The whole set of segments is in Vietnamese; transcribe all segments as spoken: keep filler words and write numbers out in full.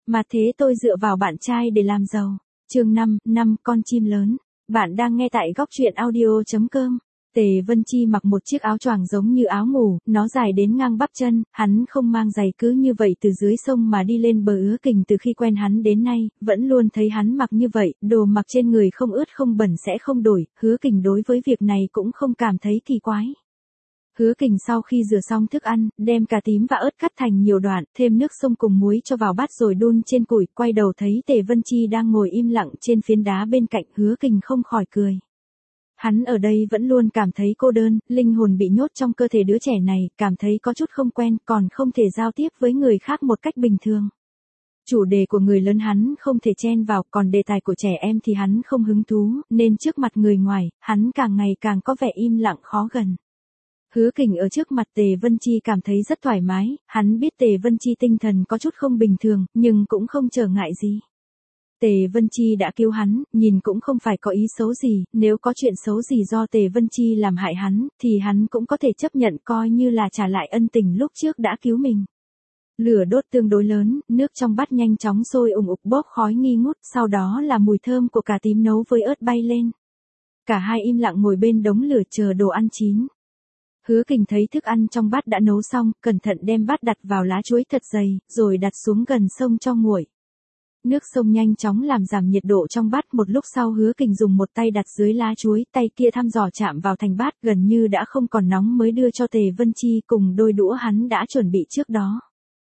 Mà thế tôi dựa vào bạn trai để làm giàu. Chương năm, năm con chim lớn. Bạn đang nghe tại góc truyện audio chấm com. Tề Vân Chi mặc một chiếc áo choàng giống như áo ngủ, nó dài đến ngang bắp chân, hắn không mang giày, cứ như vậy từ dưới sông mà đi lên bờ Hứa Kình. Từ khi quen hắn đến nay, vẫn luôn thấy hắn mặc như vậy, đồ mặc trên người không ướt không bẩn sẽ không đổi, Hứa Kình đối với việc này cũng không cảm thấy kỳ quái. Hứa Kình sau khi rửa xong thức ăn, đem cà tím và ớt cắt thành nhiều đoạn, thêm nước sông cùng muối cho vào bát rồi đun trên củi, quay đầu thấy Tề Vân Chi đang ngồi im lặng trên phiến đá bên cạnh, Hứa Kình không khỏi cười. Hắn ở đây vẫn luôn cảm thấy cô đơn, linh hồn bị nhốt trong cơ thể đứa trẻ này, cảm thấy có chút không quen, còn không thể giao tiếp với người khác một cách bình thường. Chủ đề của người lớn hắn không thể chen vào, còn đề tài của trẻ em thì hắn không hứng thú, nên trước mặt người ngoài, hắn càng ngày càng có vẻ im lặng khó gần. Hứa Kình ở trước mặt Tề Vân Chi cảm thấy rất thoải mái, hắn biết Tề Vân Chi tinh thần có chút không bình thường, nhưng cũng không trở ngại gì. Tề Vân Chi đã cứu hắn, nhìn cũng không phải có ý xấu gì, nếu có chuyện xấu gì do Tề Vân Chi làm hại hắn, thì hắn cũng có thể chấp nhận coi như là trả lại ân tình lúc trước đã cứu mình. Lửa đốt tương đối lớn, nước trong bát nhanh chóng sôi ùng ục bốc khói nghi ngút, sau đó là mùi thơm của cà tím nấu với ớt bay lên. Cả hai im lặng ngồi bên đống lửa chờ đồ ăn chín. Hứa Kình thấy thức ăn trong bát đã nấu xong, cẩn thận đem bát đặt vào lá chuối thật dày, rồi đặt xuống gần sông cho nguội. Nước sông nhanh chóng làm giảm nhiệt độ trong bát, một lúc sau Hứa Kình dùng một tay đặt dưới lá chuối, tay kia thăm dò chạm vào thành bát, gần như đã không còn nóng mới đưa cho Tề Vân Chi cùng đôi đũa hắn đã chuẩn bị trước đó.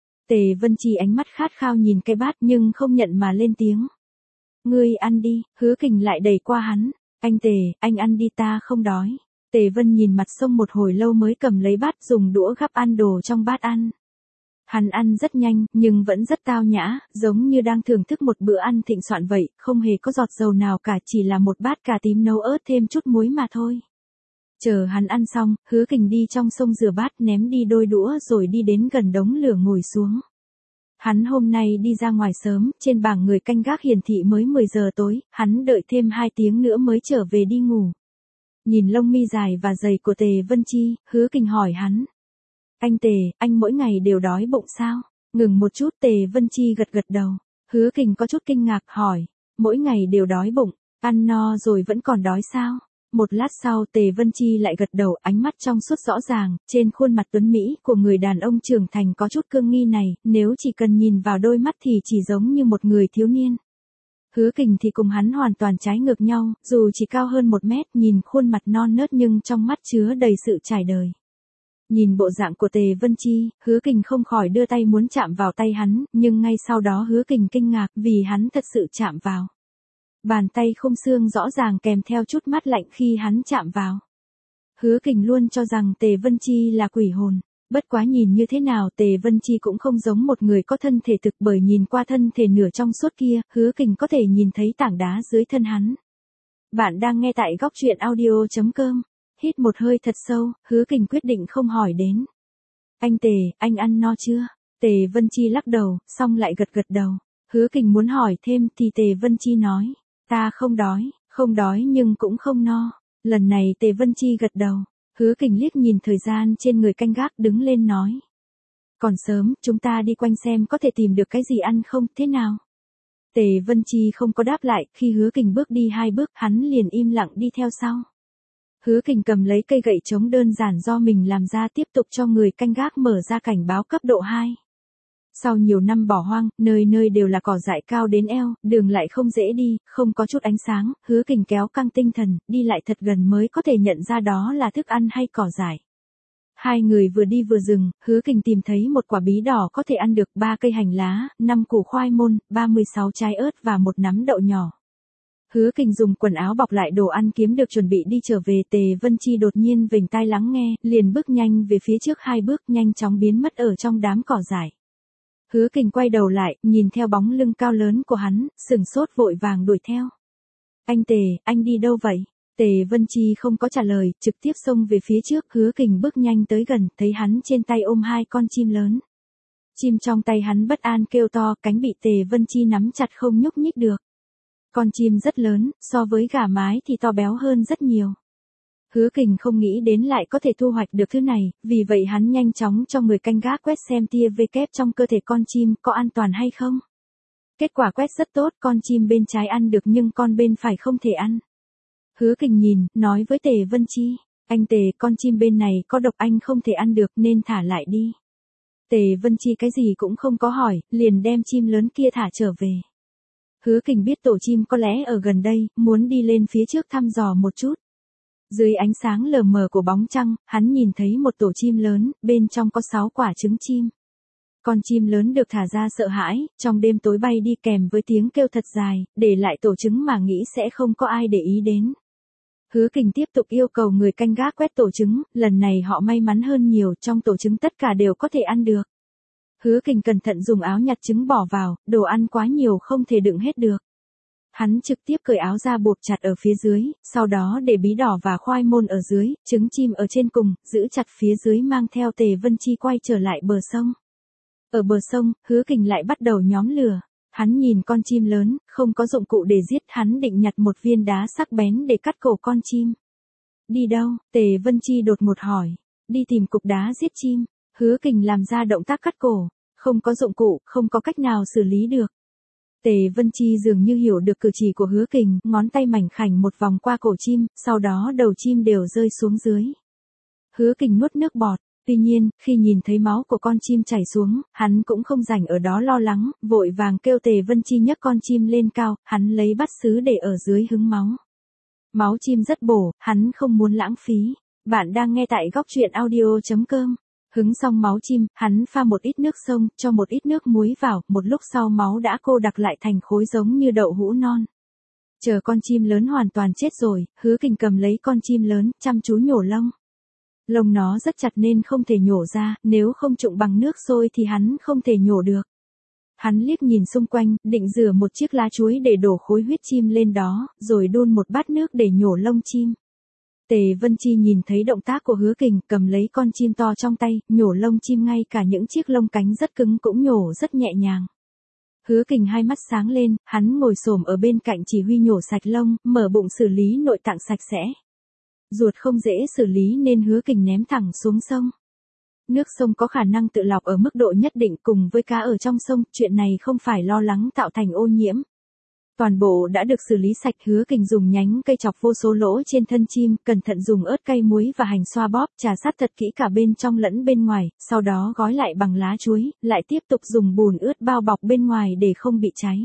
Tề Vân Chi ánh mắt khát khao nhìn cái bát nhưng không nhận mà lên tiếng. Ngươi ăn đi, Hứa Kình lại đẩy qua hắn. Anh Tề, anh ăn đi, ta không đói. Tề Vân nhìn mặt sông một hồi lâu mới cầm lấy bát dùng đũa gắp ăn đồ trong bát ăn. Hắn ăn rất nhanh, nhưng vẫn rất tao nhã, giống như đang thưởng thức một bữa ăn thịnh soạn vậy, không hề có giọt dầu nào cả, chỉ là một bát cà tím nấu ớt thêm chút muối mà thôi. Chờ hắn ăn xong, Hứa Kình đi trong sông rửa bát, ném đi đôi đũa rồi đi đến gần đống lửa ngồi xuống. Hắn hôm nay đi ra ngoài sớm, trên bảng người canh gác hiển thị mới mười giờ tối, hắn đợi thêm hai tiếng nữa mới trở về đi ngủ. Nhìn lông mi dài và dày của Tề Vân Chi, Hứa Kình hỏi hắn. Anh Tề, anh mỗi ngày đều đói bụng sao? Ngừng một chút, Tề Vân Chi gật gật đầu. Hứa Kình có chút kinh ngạc hỏi. Mỗi ngày đều đói bụng, ăn no rồi vẫn còn đói sao? Một lát sau Tề Vân Chi lại gật đầu, ánh mắt trong suốt rõ ràng, trên khuôn mặt tuấn Mỹ của người đàn ông trưởng thành có chút cương nghi này, nếu chỉ cần nhìn vào đôi mắt thì chỉ giống như một người thiếu niên. Hứa Kình thì cùng hắn hoàn toàn trái ngược nhau, dù chỉ cao hơn một mét, nhìn khuôn mặt non nớt nhưng trong mắt chứa đầy sự trải đời. Nhìn bộ dạng của Tề Vân Chi, Hứa Kình không khỏi đưa tay muốn chạm vào tay hắn, nhưng ngay sau đó Hứa Kình kinh ngạc vì hắn thật sự chạm vào. Bàn tay khung xương rõ ràng kèm theo chút mát lạnh khi hắn chạm vào. Hứa Kình luôn cho rằng Tề Vân Chi là quỷ hồn. Bất quá nhìn như thế nào Tề Vân Chi cũng không giống một người có thân thể thực, bởi nhìn qua thân thể nửa trong suốt kia, Hứa Kình có thể nhìn thấy tảng đá dưới thân hắn. Bạn đang nghe tại góc truyện audio chấm com. Hít một hơi thật sâu, Hứa Kình quyết định không hỏi đến. Anh Tề, anh ăn no chưa? Tề Vân Chi lắc đầu, xong lại gật gật đầu. Hứa Kình muốn hỏi thêm thì Tề Vân Chi nói. Ta không đói, không đói nhưng cũng không no. Lần này Tề Vân Chi gật đầu. Hứa Kình liếc nhìn thời gian trên người canh gác, đứng lên nói. Còn sớm, chúng ta đi quanh xem có thể tìm được cái gì ăn không, thế nào? Tề Vân Chi không có đáp lại, khi Hứa Kình bước đi hai bước, hắn liền im lặng đi theo sau. Hứa Kình cầm lấy cây gậy chống đơn giản do mình làm ra, tiếp tục cho người canh gác mở ra cảnh báo cấp độ hai. Sau nhiều năm bỏ hoang, nơi nơi đều là cỏ dại cao đến eo, đường lại không dễ đi, không có chút ánh sáng, Hứa Kình kéo căng tinh thần, đi lại thật gần mới có thể nhận ra đó là thức ăn hay cỏ dại. Hai người vừa đi vừa dừng, Hứa Kình tìm thấy một quả bí đỏ có thể ăn được, ba cây hành lá, năm củ khoai môn, ba mươi sáu trái ớt và một nắm đậu nhỏ. Hứa Kình dùng quần áo bọc lại đồ ăn kiếm được chuẩn bị đi trở về. Tề Vân Chi đột nhiên vểnh tai lắng nghe, liền bước nhanh về phía trước hai bước, nhanh chóng biến mất ở trong đám cỏ dại. Hứa Kình quay đầu lại, nhìn theo bóng lưng cao lớn của hắn, sửng sốt vội vàng đuổi theo. Anh Tề, anh đi đâu vậy? Tề Vân Chi không có trả lời, trực tiếp xông về phía trước. Hứa Kình bước nhanh tới gần, thấy hắn trên tay ôm hai con chim lớn. Chim trong tay hắn bất an kêu to, cánh bị Tề Vân Chi nắm chặt không nhúc nhích được. Con chim rất lớn, so với gà mái thì to béo hơn rất nhiều. Hứa Kình không nghĩ đến lại có thể thu hoạch được thứ này, vì vậy hắn nhanh chóng cho người canh gác quét xem tia vê kép trong cơ thể con chim có an toàn hay không. Kết quả quét rất tốt, con chim bên trái ăn được nhưng con bên phải không thể ăn. Hứa Kình nhìn, nói với Tề Vân Chi, anh Tề, con chim bên này có độc anh không thể ăn được nên thả lại đi. Tề Vân Chi cái gì cũng không có hỏi, liền đem chim lớn kia thả trở về. Hứa Kình biết tổ chim có lẽ ở gần đây, muốn đi lên phía trước thăm dò một chút. Dưới ánh sáng lờ mờ của bóng trăng, hắn nhìn thấy một tổ chim lớn, bên trong có sáu quả trứng chim. Con chim lớn được thả ra sợ hãi, trong đêm tối bay đi kèm với tiếng kêu thật dài, để lại tổ trứng mà nghĩ sẽ không có ai để ý đến. Hứa Kình tiếp tục yêu cầu người canh gác quét tổ trứng, lần này họ may mắn hơn nhiều, trong tổ trứng tất cả đều có thể ăn được. Hứa Kình cẩn thận dùng áo nhặt trứng bỏ vào, đồ ăn quá nhiều không thể đựng hết được. Hắn trực tiếp cởi áo ra buộc chặt ở phía dưới, sau đó để bí đỏ và khoai môn ở dưới, trứng chim ở trên cùng, giữ chặt phía dưới mang theo Tề Vân Chi quay trở lại bờ sông. Ở bờ sông, Hứa Kình lại bắt đầu nhóm lửa. Hắn nhìn con chim lớn, không có dụng cụ để giết, hắn định nhặt một viên đá sắc bén để cắt cổ con chim. Đi đâu? Tề Vân Chi đột ngột hỏi. Đi tìm cục đá giết chim. Hứa Kình làm ra động tác cắt cổ. Không có dụng cụ, không có cách nào xử lý được. Tề Vân Chi dường như hiểu được cử chỉ của Hứa Kình, ngón tay mảnh khảnh một vòng qua cổ chim, sau đó đầu chim đều rơi xuống dưới. Hứa Kình nuốt nước bọt. Tuy nhiên, khi nhìn thấy máu của con chim chảy xuống, hắn cũng không rảnh ở đó lo lắng, vội vàng kêu Tề Vân Chi nhấc con chim lên cao, hắn lấy bát sứ để ở dưới hứng máu. Máu chim rất bổ, hắn không muốn lãng phí. Bạn đang nghe tại góc truyện audio chấm com. Hứng xong máu chim, hắn pha một ít nước sông, cho một ít nước muối vào, một lúc sau máu đã cô đặc lại thành khối giống như đậu hũ non. Chờ con chim lớn hoàn toàn chết rồi, Hứa Kình cầm lấy con chim lớn, chăm chú nhổ lông. Lông nó rất chặt nên không thể nhổ ra, nếu không trụng bằng nước sôi thì hắn không thể nhổ được. Hắn liếc nhìn xung quanh, định rửa một chiếc lá chuối để đổ khối huyết chim lên đó, rồi đun một bát nước để nhổ lông chim. Tề Vân Chi nhìn thấy động tác của Hứa Kình, cầm lấy con chim to trong tay, nhổ lông chim, ngay cả những chiếc lông cánh rất cứng cũng nhổ rất nhẹ nhàng. Hứa Kình hai mắt sáng lên, hắn ngồi xổm ở bên cạnh chỉ huy nhổ sạch lông, mở bụng xử lý nội tạng sạch sẽ. Ruột không dễ xử lý nên Hứa Kình ném thẳng xuống sông. Nước sông có khả năng tự lọc ở mức độ nhất định, cùng với cá ở trong sông, chuyện này không phải lo lắng tạo thành ô nhiễm. Toàn bộ đã được xử lý sạch. Hứa Kình dùng nhánh cây chọc vô số lỗ trên thân chim, cẩn thận dùng ớt cay muối và hành xoa bóp, trà sát thật kỹ cả bên trong lẫn bên ngoài, sau đó gói lại bằng lá chuối, lại tiếp tục dùng bùn ướt bao bọc bên ngoài để không bị cháy.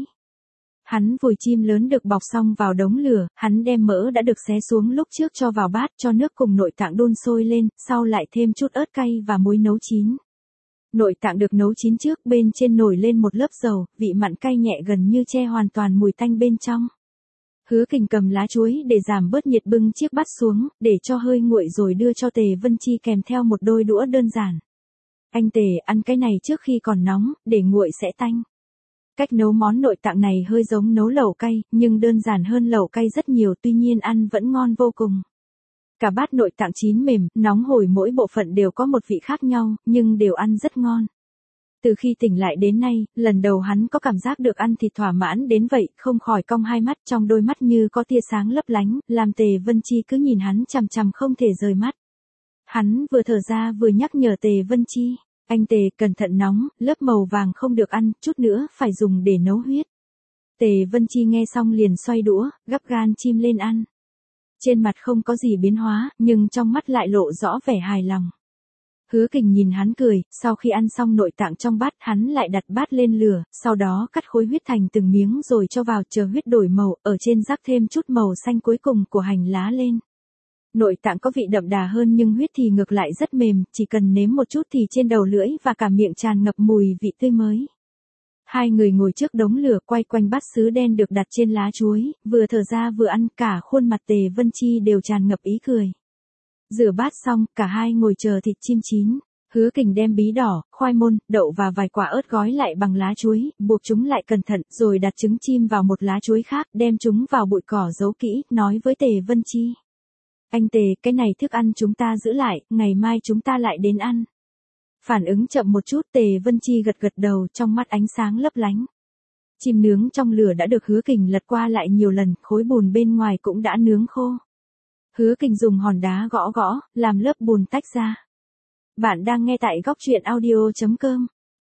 Hắn vùi chim lớn được bọc xong vào đống lửa, hắn đem mỡ đã được xé xuống lúc trước cho vào bát, cho nước cùng nội tạng đun sôi lên, sau lại thêm chút ớt cay và muối nấu chín. Nội tạng được nấu chín trước, bên trên nổi lên một lớp dầu, vị mặn cay nhẹ gần như che hoàn toàn mùi tanh bên trong. Hứa Kình cầm lá chuối để giảm bớt nhiệt bưng chiếc bát xuống, để cho hơi nguội rồi đưa cho Tề Vân Chi kèm theo một đôi đũa đơn giản. Anh Tề, ăn cái này trước khi còn nóng, để nguội sẽ tanh. Cách nấu món nội tạng này hơi giống nấu lẩu cay, nhưng đơn giản hơn lẩu cay rất nhiều, tuy nhiên ăn vẫn ngon vô cùng. Cả bát nội tạng chín mềm, nóng hổi, mỗi bộ phận đều có một vị khác nhau, nhưng đều ăn rất ngon. Từ khi tỉnh lại đến nay, lần đầu hắn có cảm giác được ăn thịt thỏa mãn đến vậy, không khỏi cong hai mắt, trong đôi mắt như có tia sáng lấp lánh, làm Tề Vân Chi cứ nhìn hắn chằm chằm không thể rời mắt. Hắn vừa thở ra vừa nhắc nhở Tề Vân Chi, anh Tề, cẩn thận nóng, lớp màu vàng không được ăn, chút nữa phải dùng để nấu huyết. Tề Vân Chi nghe xong liền xoay đũa, gắp gan chim lên ăn. Trên mặt không có gì biến hóa, nhưng trong mắt lại lộ rõ vẻ hài lòng. Hứa Kình nhìn hắn cười, sau khi ăn xong nội tạng trong bát, hắn lại đặt bát lên lửa, sau đó cắt khối huyết thành từng miếng rồi cho vào, chờ huyết đổi màu, ở trên rắc thêm chút màu xanh cuối cùng của hành lá lên. Nội tạng có vị đậm đà hơn nhưng huyết thì ngược lại rất mềm, chỉ cần nếm một chút thì trên đầu lưỡi và cả miệng tràn ngập mùi vị tươi mới. Hai người ngồi trước đống lửa quay quanh bát sứ đen được đặt trên lá chuối, vừa thở ra vừa ăn, cả khuôn mặt Tề Vân Chi đều tràn ngập ý cười. Rửa bát xong, cả hai ngồi chờ thịt chim chín. Hứa Kình đem bí đỏ, khoai môn, đậu và vài quả ớt gói lại bằng lá chuối, buộc chúng lại cẩn thận, rồi đặt trứng chim vào một lá chuối khác, đem chúng vào bụi cỏ giấu kỹ, nói với Tề Vân Chi. Anh Tề, cái này thức ăn chúng ta giữ lại, ngày mai chúng ta lại đến ăn. Phản ứng chậm một chút, Tề Vân Chi gật gật đầu, trong mắt ánh sáng lấp lánh. Chim nướng trong lửa đã được Hứa Kình lật qua lại nhiều lần, khối bùn bên ngoài cũng đã nướng khô. Hứa Kình dùng hòn đá gõ gõ, làm lớp bùn tách ra. Bạn đang nghe tại góc truyện audio chấm com.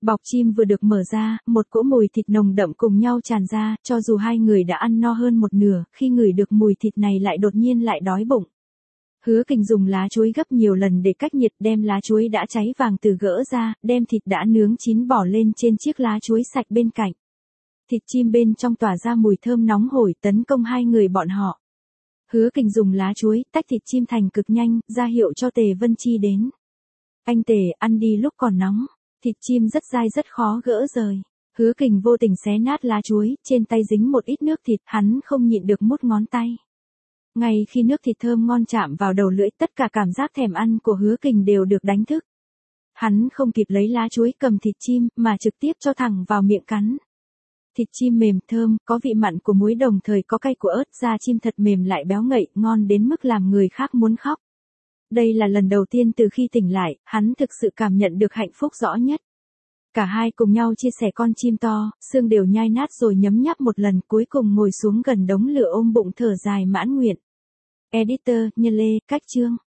Bọc chim vừa được mở ra, một cỗ mùi thịt nồng đậm cùng nhau tràn ra, cho dù hai người đã ăn no hơn một nửa, khi ngửi được mùi thịt này lại đột nhiên lại đói bụng. Hứa Kình dùng lá chuối gấp nhiều lần để cách nhiệt, đem lá chuối đã cháy vàng từ gỡ ra, đem thịt đã nướng chín bỏ lên trên chiếc lá chuối sạch bên cạnh. Thịt chim bên trong tỏa ra mùi thơm nóng hổi tấn công hai người bọn họ. Hứa Kình dùng lá chuối tách thịt chim thành cực nhanh, ra hiệu cho Tề Vân Chi đến. Anh Tề, ăn đi lúc còn nóng. Thịt chim rất dai rất khó gỡ rời. Hứa Kình vô tình xé nát lá chuối, trên tay dính một ít nước thịt, hắn không nhịn được mút ngón tay. Ngay khi nước thịt thơm ngon chạm vào đầu lưỡi, tất cả cảm giác thèm ăn của Hứa Kình đều được đánh thức. Hắn không kịp lấy lá chuối cầm thịt chim, mà trực tiếp cho thẳng vào miệng cắn. Thịt chim mềm thơm, có vị mặn của muối đồng thời có cay của ớt, da chim thật mềm lại béo ngậy, ngon đến mức làm người khác muốn khóc. Đây là lần đầu tiên từ khi tỉnh lại, hắn thực sự cảm nhận được hạnh phúc rõ nhất. Cả hai cùng nhau chia sẻ con chim to, xương đều nhai nát rồi nhấm nháp một lần, cuối cùng ngồi xuống gần đống lửa ôm bụng thở dài mãn nguyện. Editor, Nhân Lê, Cách Chương.